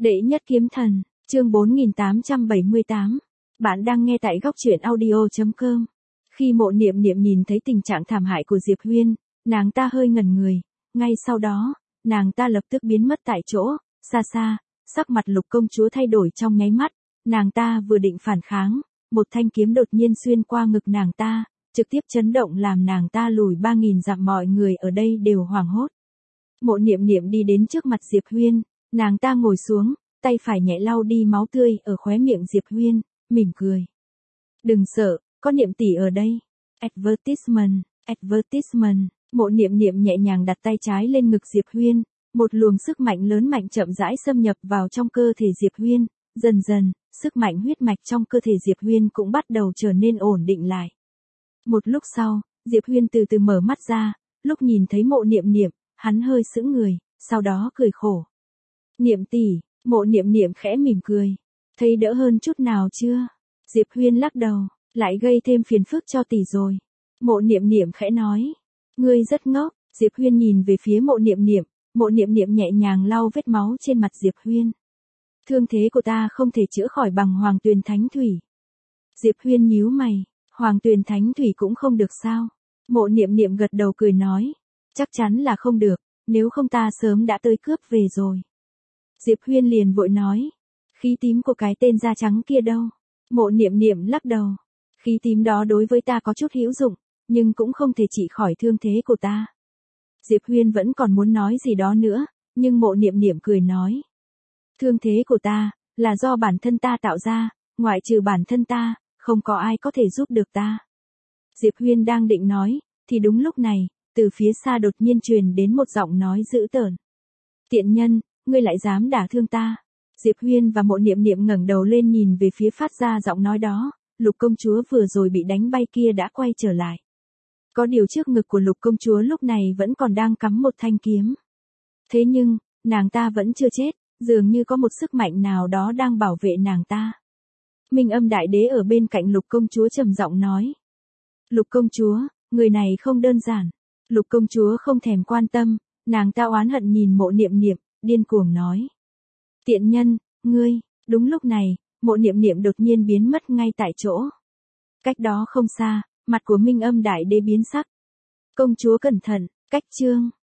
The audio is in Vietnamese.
Đệ nhất kiếm thần, chương 4878. Bạn đang nghe tại góc truyện audio.com. Khi Mộ Niệm Niệm nhìn thấy tình trạng thảm hại của Diệp Huyên, nàng ta hơi ngẩn người, ngay sau đó, nàng ta lập tức biến mất tại chỗ, xa xa, sắc mặt Lục công chúa thay đổi trong nháy mắt, nàng ta vừa định phản kháng, một thanh kiếm đột nhiên xuyên qua ngực nàng ta, trực tiếp chấn động làm nàng ta lùi 3000 dặm, mọi người ở đây đều hoảng hốt. Mộ Niệm Niệm đi đến trước mặt Diệp Huyên, nàng ta ngồi xuống, tay phải nhẹ lau đi máu tươi ở khóe miệng Diệp Huyên, mỉm cười. Đừng sợ, có Niệm tỷ ở đây. Advertisement. Mộ Niệm Niệm nhẹ nhàng đặt tay trái lên ngực Diệp Huyên, một luồng sức mạnh lớn mạnh chậm rãi xâm nhập vào trong cơ thể Diệp Huyên, dần dần, sức mạnh huyết mạch trong cơ thể Diệp Huyên cũng bắt đầu trở nên ổn định lại. Một lúc sau, Diệp Huyên từ từ mở mắt ra, lúc nhìn thấy Mộ Niệm Niệm, hắn hơi sững người, sau đó cười khổ. Niệm tỷ, Mộ Niệm Niệm khẽ mỉm cười. Thấy đỡ hơn chút nào chưa? Diệp Huyên lắc đầu, lại gây thêm phiền phức cho tỷ rồi. Mộ Niệm Niệm khẽ nói. Ngươi rất ngốc. Diệp Huyên nhìn về phía Mộ Niệm Niệm, Mộ Niệm Niệm nhẹ nhàng lau vết máu trên mặt Diệp Huyên. Thương thế của ta không thể chữa khỏi bằng Hoàng Tuyền Thánh Thủy. Diệp Huyên nhíu mày, Hoàng Tuyền Thánh Thủy cũng không được sao? Mộ Niệm Niệm gật đầu cười nói. Chắc chắn là không được, nếu không ta sớm đã tới cướp về rồi. Diệp Huyên liền vội nói. Khí tím của cái tên da trắng kia đâu? Mộ Niệm Niệm lắc đầu. Khí tím đó đối với ta có chút hữu dụng, nhưng cũng không thể trị khỏi thương thế của ta. Diệp Huyên vẫn còn muốn nói gì đó nữa, nhưng Mộ Niệm Niệm cười nói. Thương thế của ta, là do bản thân ta tạo ra, ngoại trừ bản thân ta, không có ai có thể giúp được ta. Diệp Huyên đang định nói, thì đúng lúc này, từ phía xa đột nhiên truyền đến một giọng nói dữ tợn. Tiện nhân, ngươi lại dám đả thương ta. Diệp Huyên và Mộ Niệm Niệm ngẩng đầu lên nhìn về phía phát ra giọng nói đó, Lục công chúa vừa rồi bị đánh bay kia đã quay trở lại. Có điều trước ngực của Lục công chúa lúc này vẫn còn đang cắm một thanh kiếm. Thế nhưng, nàng ta vẫn chưa chết, dường như có một sức mạnh nào đó đang bảo vệ nàng ta. Minh Âm Đại Đế ở bên cạnh Lục công chúa trầm giọng nói. Lục công chúa, người này không đơn giản. Lục công chúa không thèm quan tâm, nàng ta oán hận nhìn Mộ Niệm Niệm, điên cuồng nói. Tiện nhân, ngươi, đúng lúc này, Mộ Niệm Niệm đột nhiên biến mất ngay tại chỗ. Cách đó không xa, mặt của Minh Âm Đại Đế biến sắc. Công chúa cẩn thận, cách chương.